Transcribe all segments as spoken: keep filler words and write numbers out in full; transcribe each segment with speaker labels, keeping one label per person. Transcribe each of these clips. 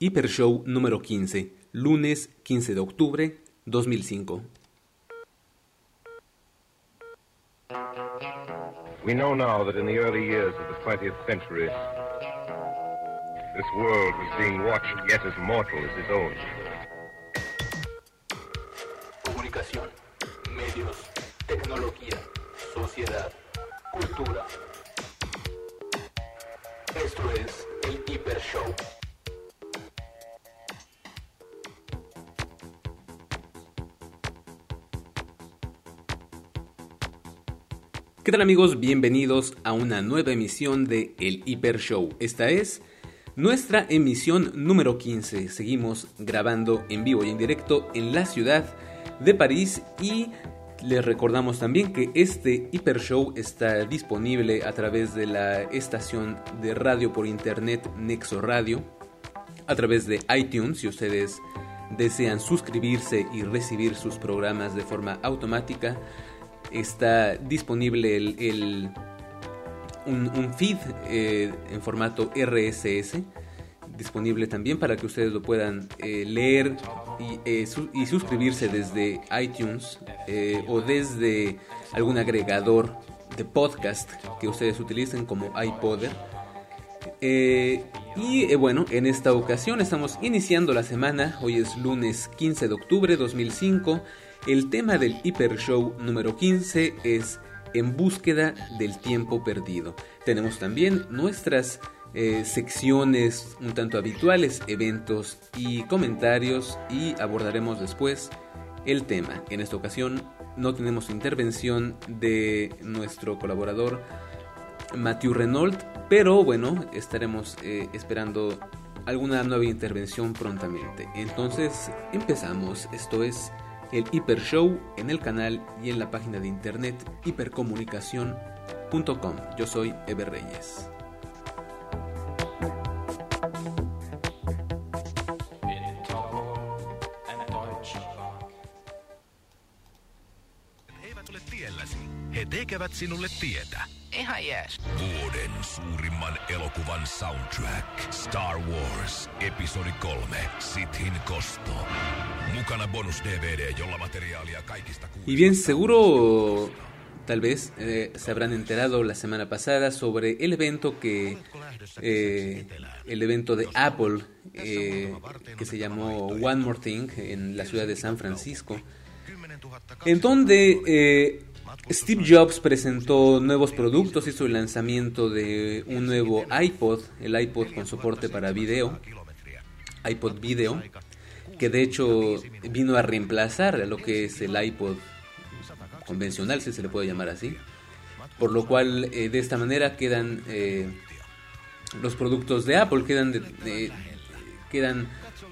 Speaker 1: Hyper Show número quince, lunes quince de octubre dos mil cinco.
Speaker 2: We know now that in the early years of the twentieth century, this world was being watched yet as mortal as his own.
Speaker 3: Comunicación, medios, tecnología, sociedad, cultura. Esto es el Hyper Show.
Speaker 1: ¿Qué tal, amigos? Bienvenidos a una nueva emisión de El Hyper Show. Esta es nuestra emisión número quince. Seguimos grabando en vivo y en directo en la ciudad de París y les recordamos también que este Hyper Show está disponible a través de la estación de radio por internet Nexo Radio, a través de iTunes, si ustedes desean suscribirse y recibir sus programas de forma automática. Está disponible el, el, un, un feed eh, en formato R S S, disponible también para que ustedes lo puedan eh, leer y, eh, su, y suscribirse desde iTunes eh, o desde algún agregador de podcast que ustedes utilicen como iPodder. Eh, y eh, bueno, en esta ocasión estamos iniciando la semana. Hoy es lunes quince de octubre de dos mil cinco. El tema del Hyper Show número quince es En búsqueda del tiempo perdido. Tenemos también nuestras eh, secciones un tanto habituales, eventos y comentarios, y abordaremos después el tema. En esta ocasión no tenemos intervención de nuestro colaborador Mathieu Renault, pero bueno, estaremos eh, esperando alguna nueva intervención prontamente. Entonces empezamos. Esto es el Hyper Show en el canal y en la página de internet hipercomunicación punto com. Yo soy Eber Reyes.
Speaker 4: Eivät ole tielläsi. He tekevät sinulle tietä.
Speaker 5: Ihan jees.
Speaker 4: Vuoden suurimman elokuvan soundtrack. Star Wars, episodi kolme, Sithin kosto. Mukana bonus D V D, jolla materiaalia kaikista kuusta.
Speaker 1: Y bien, seguro, tal vez, eh, se habrán enterado la semana pasada sobre el evento que, eh, el evento de Apple, eh, que se llamó One More Thing en la ciudad de San Francisco, en donde eh, Steve Jobs presentó nuevos productos, hizo el lanzamiento de un nuevo iPod, el iPod con soporte para video, iPod Video, que de hecho vino a reemplazar a lo que es el iPod convencional, si se le puede llamar así, por lo cual eh, de esta manera quedan eh, los productos de Apple, quedan, de, eh, quedan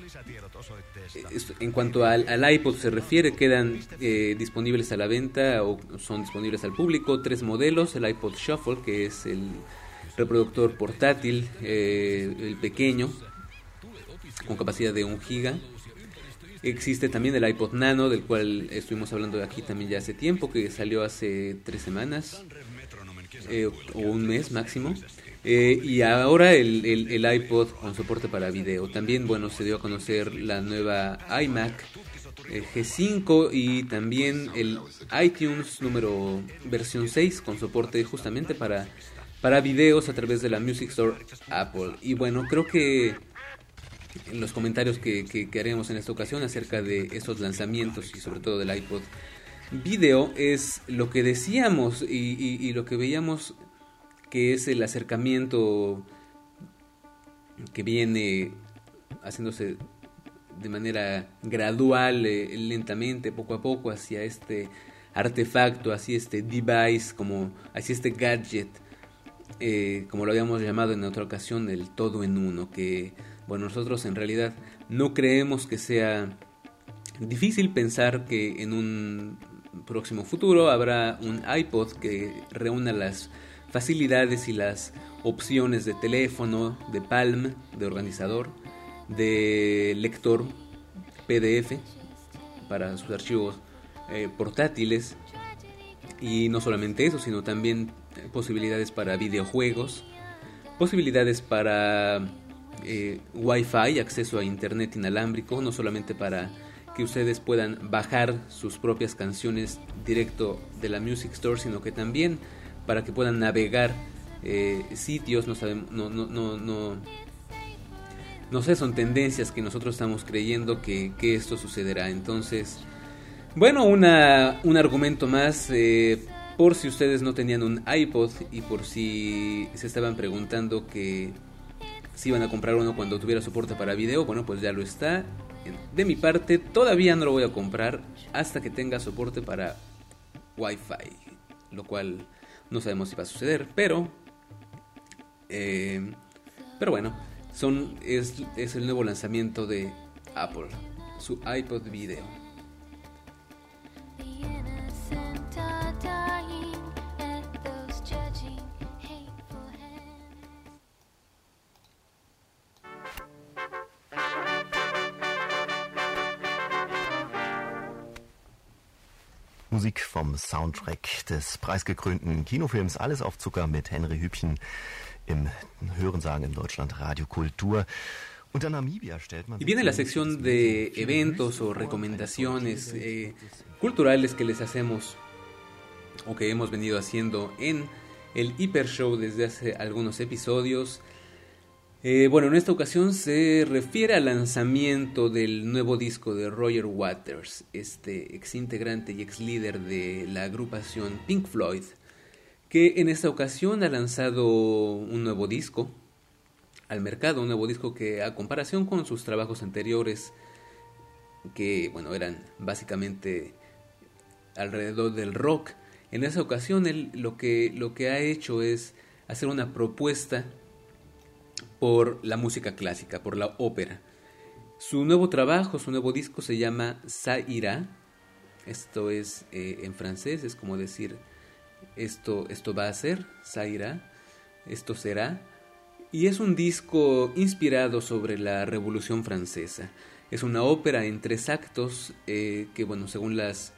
Speaker 1: en cuanto al, al iPod se refiere, quedan eh, disponibles a la venta o son disponibles al público tres modelos: el iPod Shuffle, que es el reproductor portátil, eh, el pequeño, con capacidad de un giga. Existe también el iPod Nano, del cual estuvimos hablando aquí también ya hace tiempo, que salió hace tres semanas eh, o un mes máximo. Eh, y ahora el, el, el iPod con soporte para video. También, bueno, se dio a conocer la nueva iMac eh, G cinco y también el iTunes número versión seis con soporte justamente para, para videos a través de la Music Store Apple. Y bueno, creo que en los comentarios que, que, que haremos en esta ocasión acerca de estos lanzamientos y sobre todo del iPod Video es lo que decíamos y, y, y lo que veíamos, que es el acercamiento que viene haciéndose de manera gradual, eh, lentamente, poco a poco, hacia este artefacto, hacia este device, como hacia este gadget, eh, como lo habíamos llamado en otra ocasión, el todo en uno, que bueno, nosotros en realidad no creemos que sea difícil pensar que en un próximo futuro habrá un iPod que reúna las facilidades y las opciones de teléfono, de Palm, de organizador, de lector P D F para sus archivos eh, portátiles, y no solamente eso, sino también posibilidades para videojuegos, posibilidades para eh, Wi-Fi, acceso a internet inalámbrico, no solamente para que ustedes puedan bajar sus propias canciones directo de la Music Store, sino que también para que puedan navegar eh, sitios. No sabemos, no, no, no, no, no sé, son tendencias que nosotros estamos creyendo que, que esto sucederá. Entonces, bueno, una, un argumento más, eh, por si ustedes no tenían un iPod y por si se estaban preguntando que si iban a comprar uno cuando tuviera soporte para video, bueno, pues ya lo está. De mi parte, todavía no lo voy a comprar hasta que tenga soporte para Wi-Fi, lo cual no sabemos si va a suceder, pero eh, pero bueno, son es, es el nuevo lanzamiento de Apple, su iPod Video.
Speaker 5: Musik vom Soundtrack des preisgekrönten Kinofilms Alles auf Zucker mit Henry Hübchen im Hörensagen in Deutschland Radio Kultur. Und en Namibia stellt man...
Speaker 1: Y viene la sección de eventos o recomendaciones eh, culturales que les hacemos o que hemos venido haciendo en el Hiper Show desde hace algunos episodios. Eh, bueno, en esta ocasión se refiere al lanzamiento del nuevo disco de Roger Waters, este ex integrante y ex líder de la agrupación Pink Floyd, que en esta ocasión ha lanzado un nuevo disco al mercado, un nuevo disco que, a comparación con sus trabajos anteriores, que bueno, eran básicamente alrededor del rock, en esa ocasión él lo que, lo que ha hecho es hacer una propuesta por la música clásica, por la ópera. Su nuevo trabajo, su nuevo disco se llama Ça ira. Esto es eh, en francés, es como decir esto, esto va a ser, Ça ira, esto será. Y es un disco inspirado sobre la Revolución Francesa. Es una ópera en tres actos eh, que, bueno, según las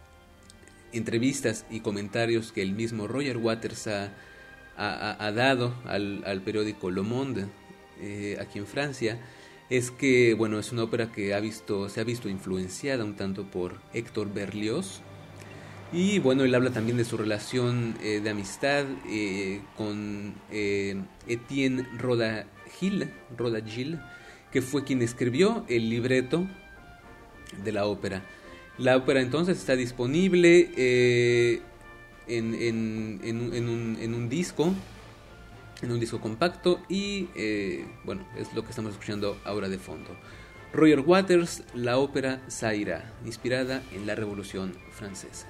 Speaker 1: entrevistas y comentarios que el mismo Roger Waters ha Ha, ha dado al, al periódico Le Monde eh, aquí en Francia, es que bueno, es una ópera que ha visto, se ha visto influenciada un tanto por Héctor Berlioz. Y bueno, él habla también de su relación eh, de amistad eh, con eh, Etienne Roda-Gil, Roda-Gil, que fue quien escribió el libreto de la ópera. La ópera entonces está disponible eh, En, en, en, en, un, en un disco, en un disco compacto y eh, bueno, es lo que estamos escuchando ahora de fondo. Roger Waters, la ópera Ça ira, inspirada en la Revolución Francesa.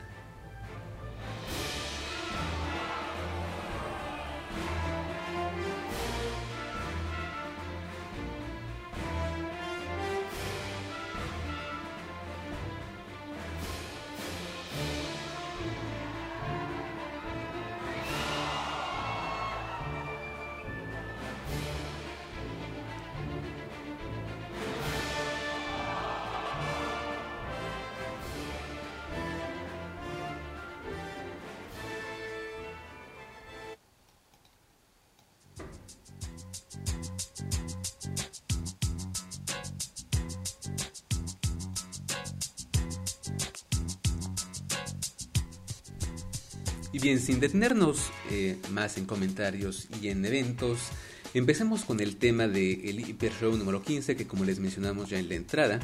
Speaker 1: Y bien, sin detenernos eh, más en comentarios y en eventos, empecemos con el tema del Hiper Show número quince, que como les mencionamos ya en la entrada,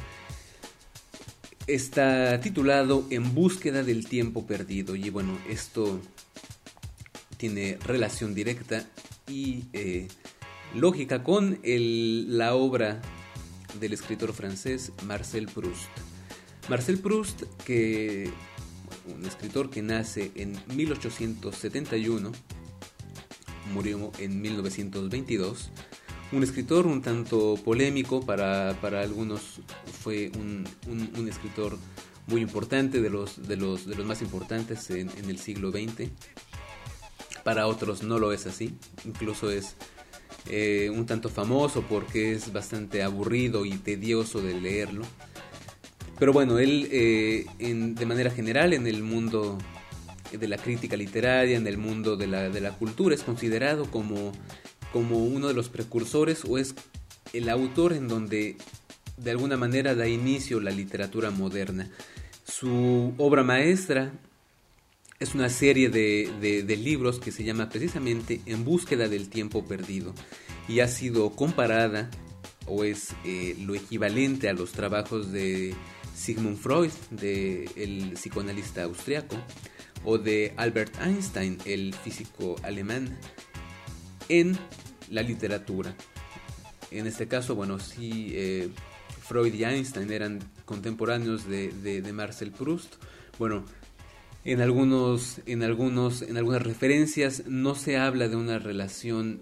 Speaker 1: está titulado En búsqueda del tiempo perdido. Y bueno, esto tiene relación directa y eh, lógica con el, la obra del escritor francés Marcel Proust. Marcel Proust, que... un escritor que nace en mil ochocientos setenta y uno, murió en mil novecientos veintidós, un escritor un tanto polémico, para, para algunos fue un, un, un escritor muy importante, de los, de los, de los más importantes en, en el siglo veinte, para otros no lo es así, incluso es eh, un tanto famoso porque es bastante aburrido y tedioso de leerlo. Pero bueno, él eh, en, de manera general en el mundo de la crítica literaria, en el mundo de la, de la cultura, es considerado como, como uno de los precursores, o es el autor en donde de alguna manera da inicio la literatura moderna. Su obra maestra es una serie de, de, de libros que se llama precisamente En búsqueda del tiempo perdido, y ha sido comparada, o es eh, lo equivalente a los trabajos de Sigmund Freud, de el psicoanalista austriaco, o de Albert Einstein, el físico alemán, en la literatura. En este caso, bueno, sí, eh, Freud y Einstein eran contemporáneos de, de, de Marcel Proust. Bueno, en algunos, en algunos, en algunas referencias no se habla de una relación,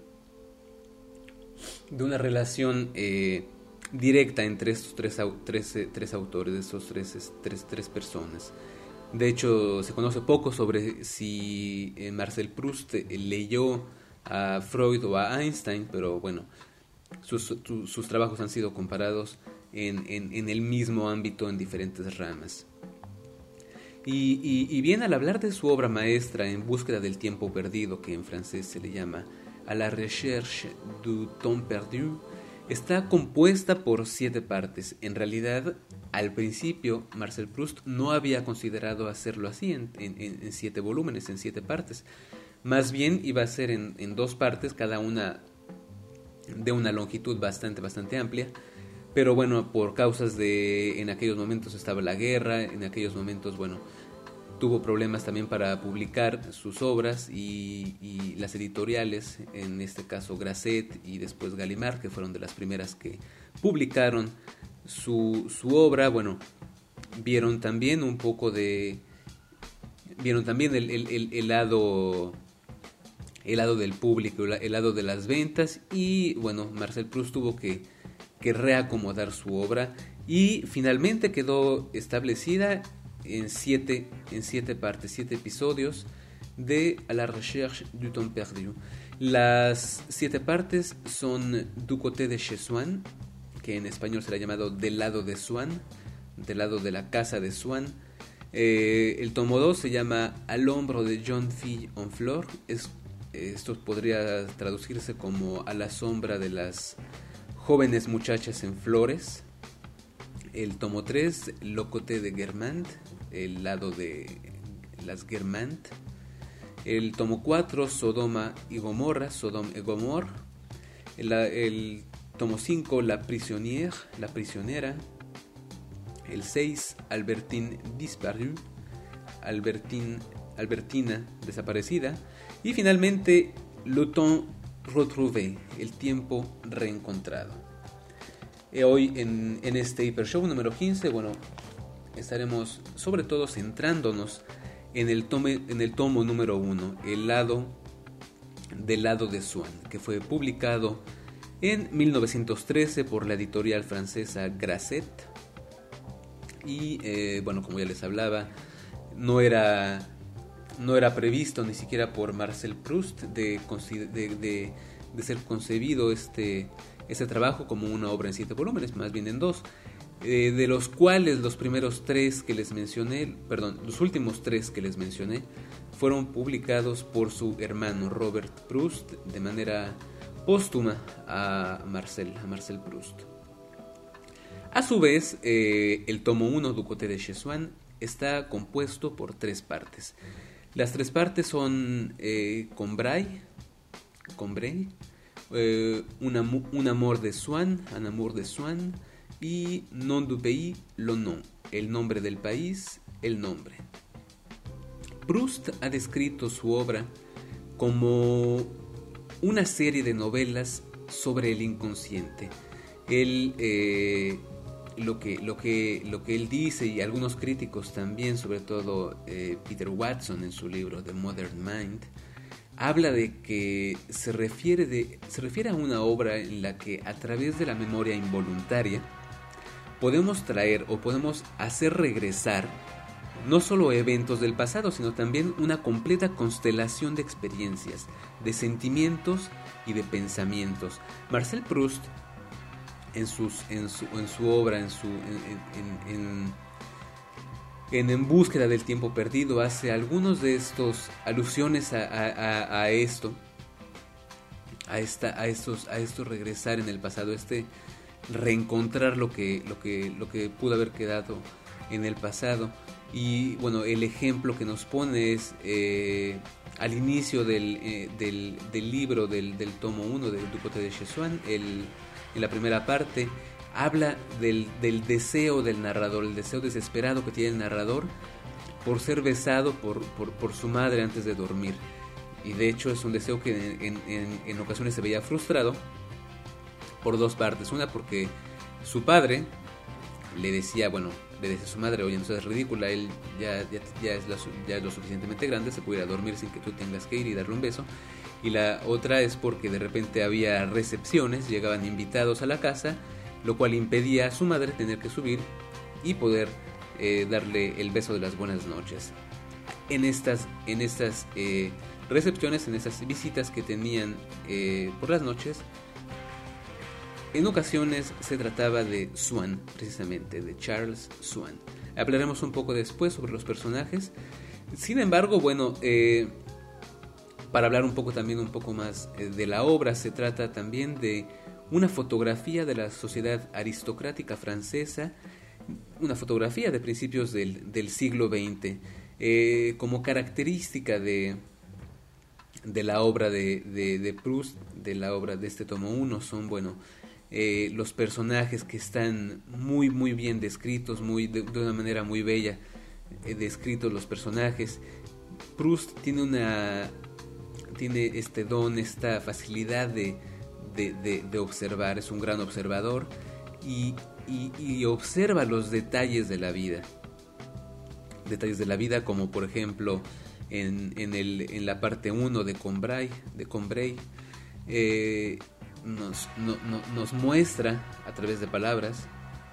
Speaker 1: de una relación eh, directa entre estos tres, tres, tres autores, estos tres, tres, tres personas. De hecho, se conoce poco sobre si eh, Marcel Proust eh, leyó a Freud o a Einstein, pero bueno, sus, su, sus trabajos han sido comparados en, en, en el mismo ámbito en diferentes ramas. Y, y, y bien, al hablar de su obra maestra En búsqueda del tiempo perdido, que en francés se le llama A la recherche du temps perdu, está compuesta por siete partes. En realidad, al principio, Marcel Proust no había considerado hacerlo así, en, en, en siete volúmenes, en siete partes. Más bien iba a ser en, en dos partes, cada una de una longitud bastante, bastante amplia. Pero bueno, por causas de... En aquellos momentos estaba la guerra, en aquellos momentos, bueno, tuvo problemas también para publicar sus obras, y, y las editoriales, en este caso Grasset y después Gallimard, que fueron de las primeras que publicaron su, su obra, bueno, vieron también un poco de... Vieron también el, el, el, el lado... el lado del público, el lado de las ventas, y bueno, Marcel Proust tuvo que, que reacomodar su obra, y finalmente quedó establecida en siete, en siete partes, siete episodios de A la recherche du temps perdu. Las siete partes son Du côté de chez Swann, que en español será llamado Del lado de Swann, del lado de la casa de Swann. Eh, el tomo dos se llama Al hombro de Jeune Fille en Fleur. Es, esto podría traducirse como A la sombra de las jóvenes muchachas en flores. El tomo tres, Le côté de Guermantes, el lado de las Guermantes. El tomo cuatro, Sodoma y Gomorra, Sodom y Gomorra. El, el tomo cinco, La prisonnière, la prisionera. El seis, Albertine disparue, Albertine, Albertina desaparecida. Y finalmente, Le temps retrouvé, el tiempo reencontrado. Hoy en, en este Hiper Show número quince, bueno, estaremos sobre todo centrándonos en el, tome, en el tomo número uno, El lado del lado de Swann, que fue publicado en mil novecientos trece por la editorial francesa Grasset. Y eh, bueno, como ya les hablaba, no era, no era previsto ni siquiera por Marcel Proust de, de, de, de ser concebido este... este trabajo como una obra en siete volúmenes, más bien en dos, eh, de los cuales los primeros tres que les mencioné, perdón, los últimos tres que les mencioné, fueron publicados por su hermano Robert Proust de manera póstuma a Marcel, a Marcel Proust. A su vez, eh, el tomo uno, Du côté de chez Swann, está compuesto por tres partes. Las tres partes son eh, Combray, Combray, Eh, un, am- un amor de Swann, un amour de Swann, y Nom du pays, le nom, el nombre del país, el nombre. Proust ha descrito su obra como una serie de novelas sobre el inconsciente. Él, eh, lo que, lo que, lo que él dice, y algunos críticos también, sobre todo eh, Peter Watson en su libro The Modern Mind, habla de que se refiere, de, se refiere a una obra en la que a través de la memoria involuntaria podemos traer o podemos hacer regresar no solo eventos del pasado, sino también una completa constelación de experiencias, de sentimientos y de pensamientos. Marcel Proust, en, sus, en, su, en su obra, en su... En, en, en, En En búsqueda del tiempo perdido, hace algunos de estos alusiones a, a, a esto, a esta, a estos, a esto regresar en el pasado, este reencontrar lo que, lo que, lo que pudo haber quedado en el pasado. Y bueno, el ejemplo que nos pone es eh, al inicio del, eh, del, del libro del, del tomo uno de Ducote de Chesuan, el, en la primera parte, habla del, del deseo del narrador, el deseo desesperado que tiene el narrador por ser besado por, por, por su madre antes de dormir. Y de hecho es un deseo que en, en, en ocasiones se veía frustrado por dos partes. Una, porque su padre le decía, bueno, le decía a su madre: oye, no seas ridícula, él ya, ya, ya, es la, ya es lo suficientemente grande, se puede ir a dormir sin que tú tengas que ir y darle un beso. Y la otra es porque de repente había recepciones, llegaban invitados a la casa, lo cual impedía a su madre tener que subir y poder eh, darle el beso de las buenas noches. En estas, en estas eh, recepciones, en estas visitas que tenían eh, por las noches, en ocasiones se trataba de Swann, precisamente, de Charles Swann. Hablaremos un poco después sobre los personajes. Sin embargo, bueno, eh, para hablar un poco también un poco más eh, de la obra, se trata también de una fotografía de la sociedad aristocrática francesa, una fotografía de principios del, del siglo veinte, eh, como característica de, de la obra de, de, de Proust, de la obra de este tomo uno, son, bueno, eh, los personajes que están muy, muy bien descritos, muy, de, de una manera muy bella eh, descritos los personajes. Proust tiene una, tiene este don, esta facilidad de De, de, de observar, es un gran observador y, y, y observa los detalles de la vida, detalles de la vida como por ejemplo en, en, el, en la parte uno de Combray, de Combray eh, nos, no, no, nos muestra a través de palabras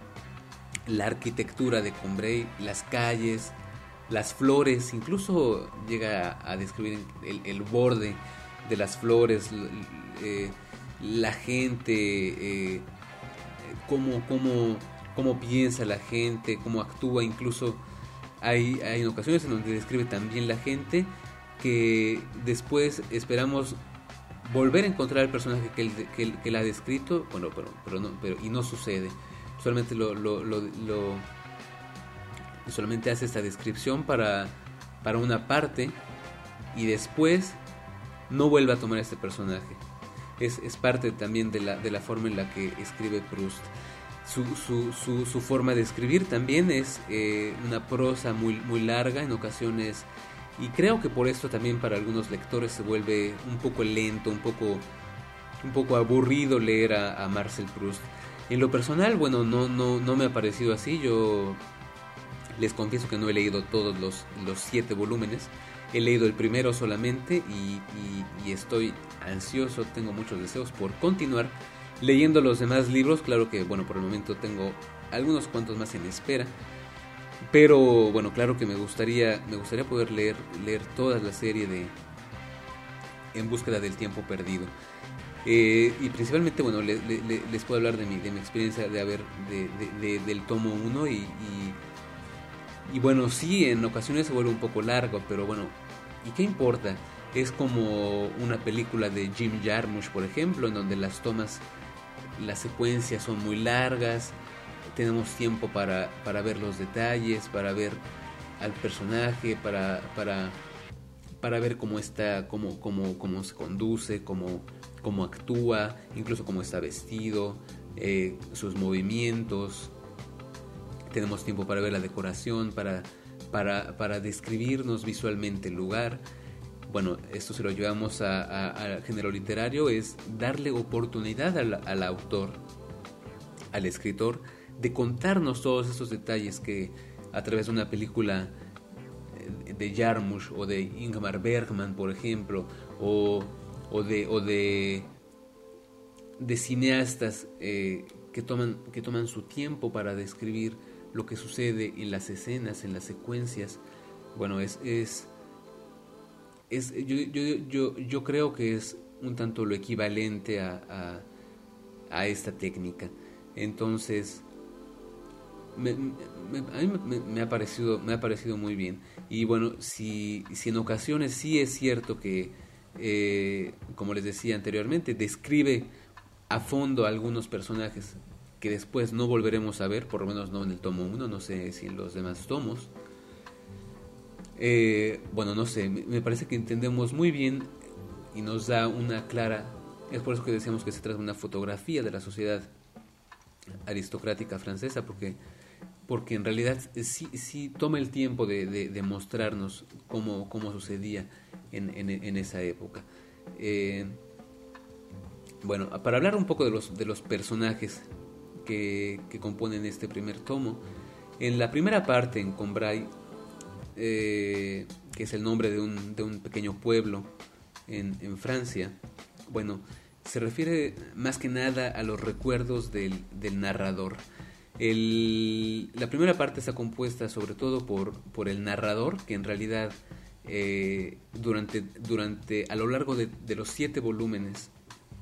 Speaker 1: la arquitectura de Combray, las calles, las flores, incluso llega a, a describir el, el borde de las flores, eh, la gente, eh, cómo, cómo, cómo piensa la gente, cómo actúa. Incluso hay, hay ocasiones en donde describe también la gente que después esperamos volver a encontrar el personaje que él, que él, que él ha descrito, bueno, pero, pero no, pero, y no sucede. Solamente lo, lo, lo, lo solamente hace esta descripción para, para una parte y después no vuelve a tomar a este personaje. Es, es parte también de la, de la forma en la que escribe Proust. Su, su, su, su forma de escribir también es eh, una prosa muy, muy larga en ocasiones, y creo que por esto también para algunos lectores se vuelve un poco lento, un poco, un poco aburrido leer a, a Marcel Proust. En lo personal, bueno, no, no, no me ha parecido así. Yo les confieso que no he leído todos los, los siete volúmenes. He leído el primero solamente y, y, y estoy ansioso, tengo muchos deseos por continuar leyendo los demás libros. Claro que, bueno, por el momento tengo algunos cuantos más en espera, pero bueno, claro que me gustaría me gustaría poder leer leer toda la serie de En búsqueda del tiempo perdido. Eh, y principalmente, bueno, le, le, les puedo hablar de mi, de mi experiencia de haber de, de, de, del tomo uno y, y Y bueno, sí, en ocasiones se vuelve un poco largo, pero bueno, ¿y qué importa? Es como una película de Jim Jarmusch, por ejemplo, en donde las tomas, las secuencias son muy largas, tenemos tiempo para, para ver los detalles, para ver al personaje, para, para, para ver cómo está, cómo, cómo, cómo se conduce, cómo, cómo actúa, incluso cómo está vestido, eh, sus movimientos. Tenemos tiempo para ver la decoración, para, para, para describirnos visualmente el lugar. Bueno, esto se lo llevamos a, a, al género literario, es darle oportunidad al, al autor, al escritor, de contarnos todos estos detalles que a través de una película de Jarmusch o de Ingmar Bergman, por ejemplo, o, o de, o de, de cineastas eh, que toman, que toman su tiempo para describir lo que sucede en las escenas, en las secuencias. Bueno, es, es, es yo, yo, yo, yo creo que es un tanto lo equivalente a, a, a esta técnica. Entonces, me, me, a mí me, me ha parecido, me ha parecido muy bien. Y bueno, si, si en ocasiones sí es cierto que eh, como les decía anteriormente, describe a fondo a algunos personajes que después no volveremos a ver, por lo menos no en el tomo uno, no sé si en los demás tomos. Eh, bueno, no sé, me parece que entendemos muy bien y nos da una clara, es por eso que decíamos que se trata de una fotografía de la sociedad aristocrática francesa, porque, porque en realidad sí, sí toma el tiempo de, de, de mostrarnos cómo, cómo sucedía en, en, en esa época. Eh, bueno, para hablar un poco de los, de los personajes que, que componen este primer tomo, en la primera parte, en Combray, eh, que es el nombre de un, de un pequeño pueblo en, en Francia, bueno, se refiere más que nada a los recuerdos del, del narrador. El, la primera parte está compuesta sobre todo por, por el narrador, que en realidad eh, durante, durante a lo largo de, de los siete volúmenes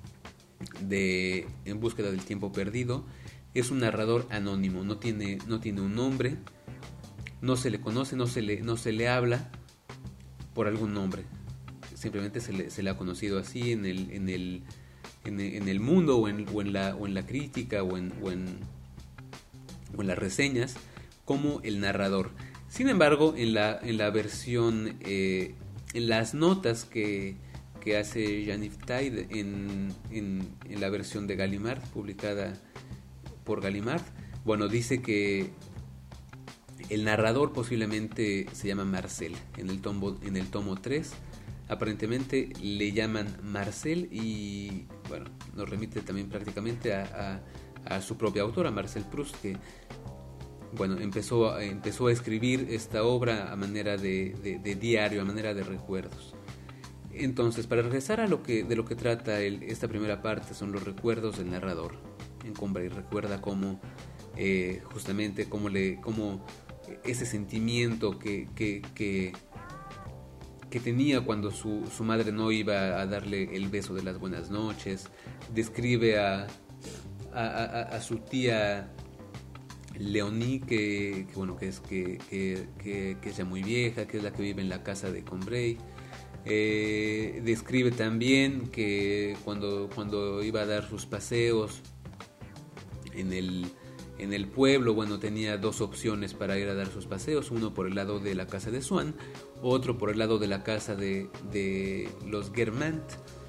Speaker 1: de En búsqueda del tiempo perdido, es un narrador anónimo, no tiene, no tiene un nombre, no se le conoce, no se le, no se le habla por algún nombre, simplemente se le, se le ha conocido así en el, en el, en el, en el mundo o en, o, en la, o en la crítica o en, o, en, o en las reseñas como el narrador. Sin embargo, en la, en la versión, eh, en las notas que, que hace Jean-Yves Tide en, en, en la versión de Gallimard, publicada por Gallimard, bueno, dice que el narrador posiblemente se llama Marcel. En el tomo, en el tomo tres aparentemente le llaman Marcel y bueno, nos remite también prácticamente a, a, a su propia autora, Marcel Proust, que bueno, empezó, empezó a escribir esta obra a manera de, de, de diario, a manera de recuerdos. Entonces, para regresar a lo que, de lo que trata el, esta primera parte, son los recuerdos del narrador. En Combray recuerda cómo, eh, justamente, cómo, le, cómo ese sentimiento que, que, que, que tenía cuando su, su madre no iba a darle el beso de las buenas noches. Describe a, a, a, a su tía Leonie, que, que, bueno, que, es, que, que, que, que es ya muy vieja, que es la que vive en la casa de Combray. Eh, describe también que cuando, cuando iba a dar sus paseos en el, en el pueblo, bueno, tenía dos opciones para ir a dar sus paseos, uno por el lado de la casa de Swann, otro por el lado de la casa de, de los Guermantes.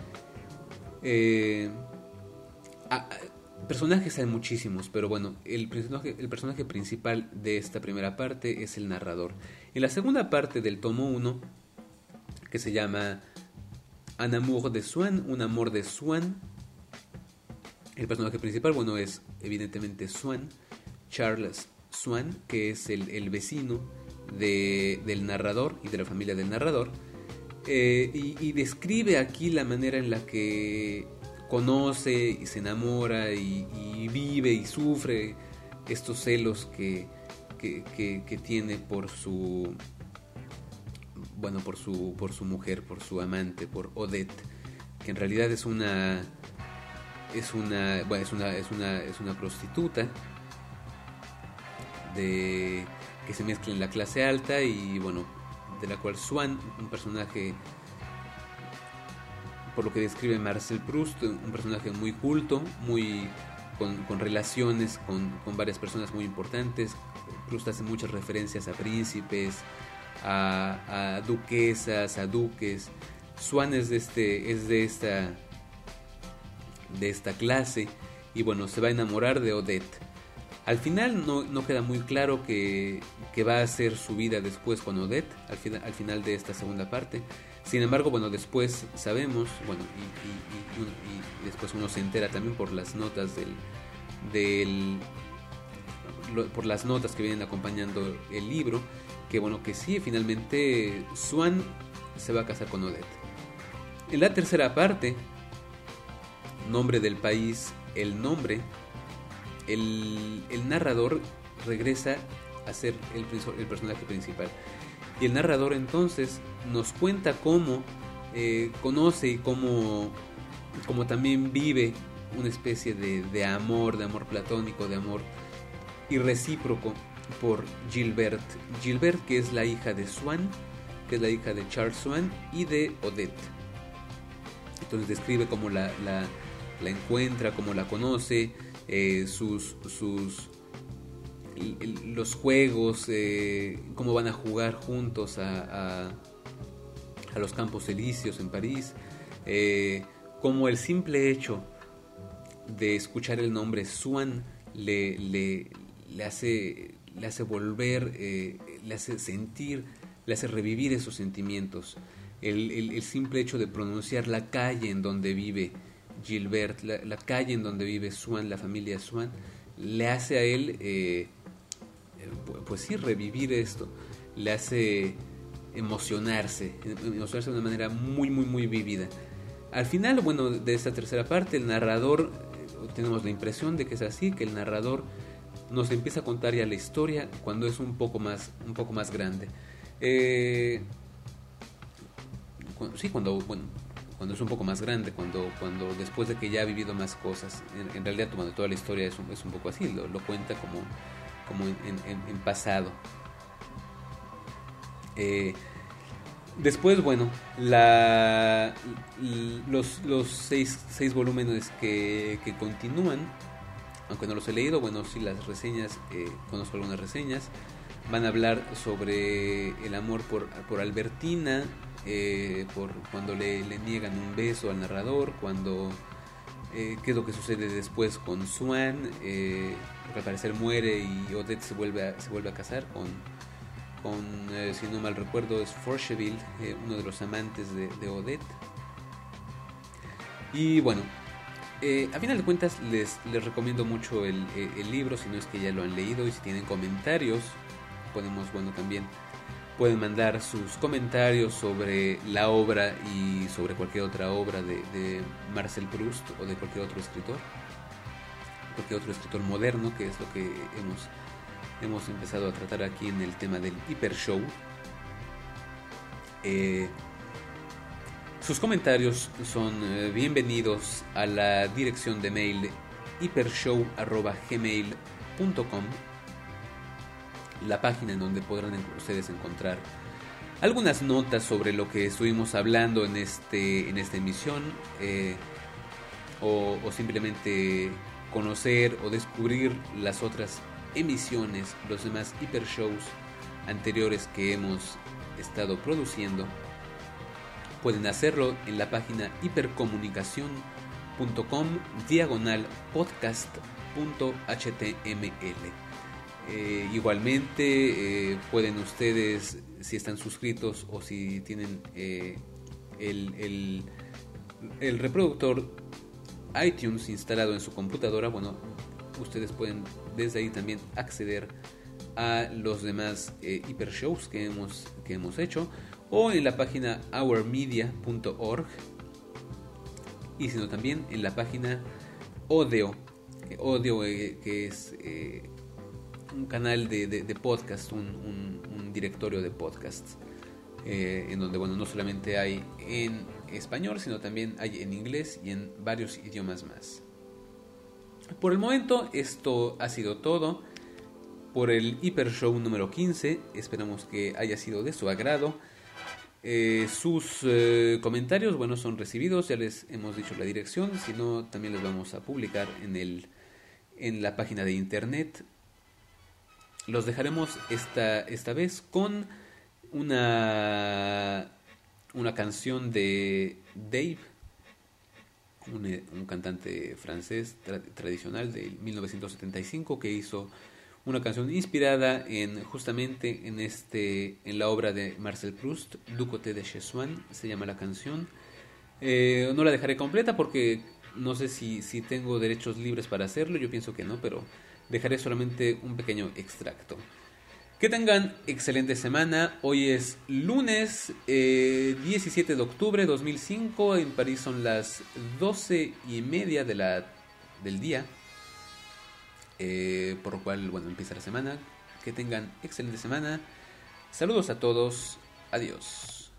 Speaker 1: Eh, a, a, personajes hay muchísimos, pero bueno, el personaje, el personaje principal de esta primera parte es el narrador. En la segunda parte del tomo uno, que se llama Un amour de Swann, un amor de Swann, el personaje principal, bueno, es evidentemente Swann, Charles Swann, que es el, el vecino de, del narrador y de la familia del narrador, eh, y, y describe aquí la manera en la que conoce y se enamora y, y vive y sufre estos celos que, que, que, que tiene por su... bueno, por su, por su mujer, por su amante, por Odette, que en realidad es una, es una, bueno, es una, es una, es una prostituta de, que se mezcla en la clase alta y bueno, de la cual Swann, un personaje, por lo que describe Marcel Proust, un personaje muy culto, muy con, con relaciones con, con varias personas muy importantes. Proust hace muchas referencias a príncipes, A, a duquesas, a duques. Swann es de este, es de esta, de esta clase y bueno, se va a enamorar de Odette. Al final no, no queda muy claro que, que va a ser su vida después con Odette, al final, al final de esta segunda parte. Sin embargo, bueno, después sabemos, bueno, y, y, y, y después uno se entera también por las notas del, del lo, por las notas que vienen acompañando el libro, que bueno, que sí, finalmente Swann se va a casar con Odette. En la tercera parte, Nombre del país, el nombre, el, el narrador regresa a ser el, el personaje principal. Y el narrador entonces nos cuenta cómo eh, conoce y cómo, cómo también vive una especie de, de amor, de amor platónico, de amor irrecíproco por Gilberte. Gilberte, que es la hija de Swann, que es la hija de Charles Swann y de Odette. Entonces describe cómo la, la, la encuentra, cómo la conoce, eh, sus, sus los juegos, eh, cómo van a jugar juntos a, a, a los Campos Elíseos en París, eh, cómo el simple hecho de escuchar el nombre Swan le, le, le, hace, le hace volver, eh, le hace sentir, le hace revivir esos sentimientos. El, el, el simple hecho de pronunciar la calle en donde vive Gilbert, la, la calle en donde vive Swan, la familia Swan, le hace a él, eh, pues sí, revivir esto, le hace emocionarse, emocionarse de una manera muy, muy, muy vívida. Al final, bueno, de esta tercera parte, el narrador, eh, tenemos la impresión de que es así, que el narrador nos empieza a contar ya la historia cuando es un poco más, un poco más grande. Eh, cuando, sí, cuando, bueno, cuando es un poco más grande, cuando, cuando después de que ya ha vivido más cosas. En, en realidad, bueno, toda la historia es un, es un poco así, lo, lo cuenta como, como en, en, en pasado. Eh, después, bueno, la, los, los seis, seis volúmenes que, que continúan, aunque no los he leído, bueno, sí las reseñas, eh, conozco algunas reseñas, van a hablar sobre el amor por, por Albertina, eh, por cuando le, le niegan un beso al narrador, cuando eh, qué es lo que sucede después con Swan, eh, porque al parecer muere y Odette se vuelve a, se vuelve a casar con, con eh, si no mal recuerdo es Forcheville, eh, uno de los amantes de, de Odette. Y bueno, Eh, a final de cuentas les, les recomiendo mucho el, el libro, si no es que ya lo han leído, y si tienen comentarios podemos, bueno, también pueden mandar sus comentarios sobre la obra y sobre cualquier otra obra de, de Marcel Proust o de cualquier otro escritor, cualquier otro escritor moderno, que es lo que hemos, hemos empezado a tratar aquí en el tema del Hiper Show. Eh, Sus comentarios son eh, bienvenidos a la dirección de mail hipershow arroba gmail punto com, la página en donde podrán en- ustedes encontrar algunas notas sobre lo que estuvimos hablando en, este, en esta emisión, eh, o, o simplemente conocer o descubrir las otras emisiones, los demás hipershows anteriores que hemos estado produciendo. Pueden hacerlo en la página hipercomunicación punto com diagonal podcast punto html. Eh, igualmente eh, pueden ustedes, si están suscritos o si tienen eh, el, el, el reproductor iTunes instalado en su computadora, bueno, ustedes pueden desde ahí también acceder a los demás eh, hipershows que hemos, que hemos hecho, o en la página our media punto org, y sino también en la página Odeo, Odeo eh, que es eh, un canal de, de, de podcast, un, un, un directorio de podcasts, eh, en donde, bueno, no solamente hay en español, sino también hay en inglés y en varios idiomas más. Por el momento esto ha sido todo por el Hiper Show número quince. Esperamos que haya sido de su agrado. Eh, sus eh, comentarios, bueno, son recibidos, ya les hemos dicho la dirección, si no también los vamos a publicar en el en la página de internet. Los dejaremos esta esta vez con una una canción de Dave, un, un cantante francés tra- tradicional de mil novecientos setenta y cinco, que hizo una canción inspirada en justamente en este en la obra de Marcel Proust, Du côté de chez Swann, se llama la canción. Eh, no la dejaré completa porque no sé si, si tengo derechos libres para hacerlo, yo pienso que no, pero dejaré solamente un pequeño extracto. Que tengan excelente semana. Hoy es lunes eh, diecisiete de octubre de dos mil cinco, en París son las doce y media de la, del día. Eh, por lo cual, bueno, empieza la semana. Que tengan excelente semana. Saludos a todos. Adiós.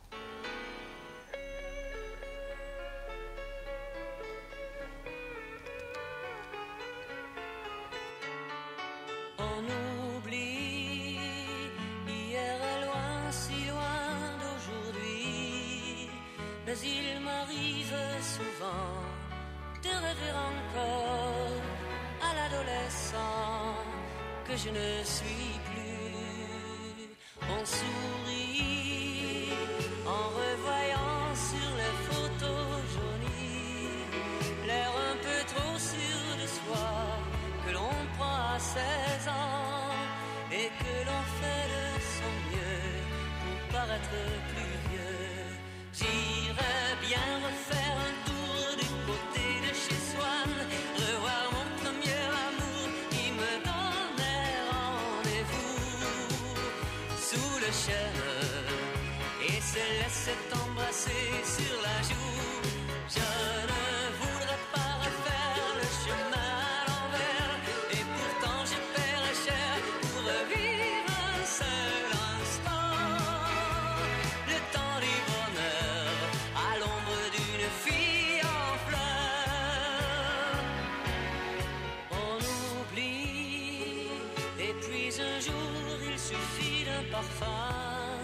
Speaker 6: On oublie hier est loin, si loin d'aujourd'hui, mais il m'arrive souvent de rêver encore à l'adolescent que je ne suis plus. On sourit en revoyant sur les photos jaunies l'air un peu trop sûr de soi que l'on prend à seize ans et que l'on fait de son mieux pour paraître plus vieux. J'irais bien refaire un tour du côté de chez Swann, revoir mon premier amour qui me donnait rendez-vous sous le chêne et se laissait embrasser sur la joue. Je ne voudrais pas refaire le chemin à l'envers et pourtant je paierais cher pour revivre un seul instant. Le temps du bonheur à l'ombre d'une fille en fleurs. On oublie et puis un jour il suffit d'un parfum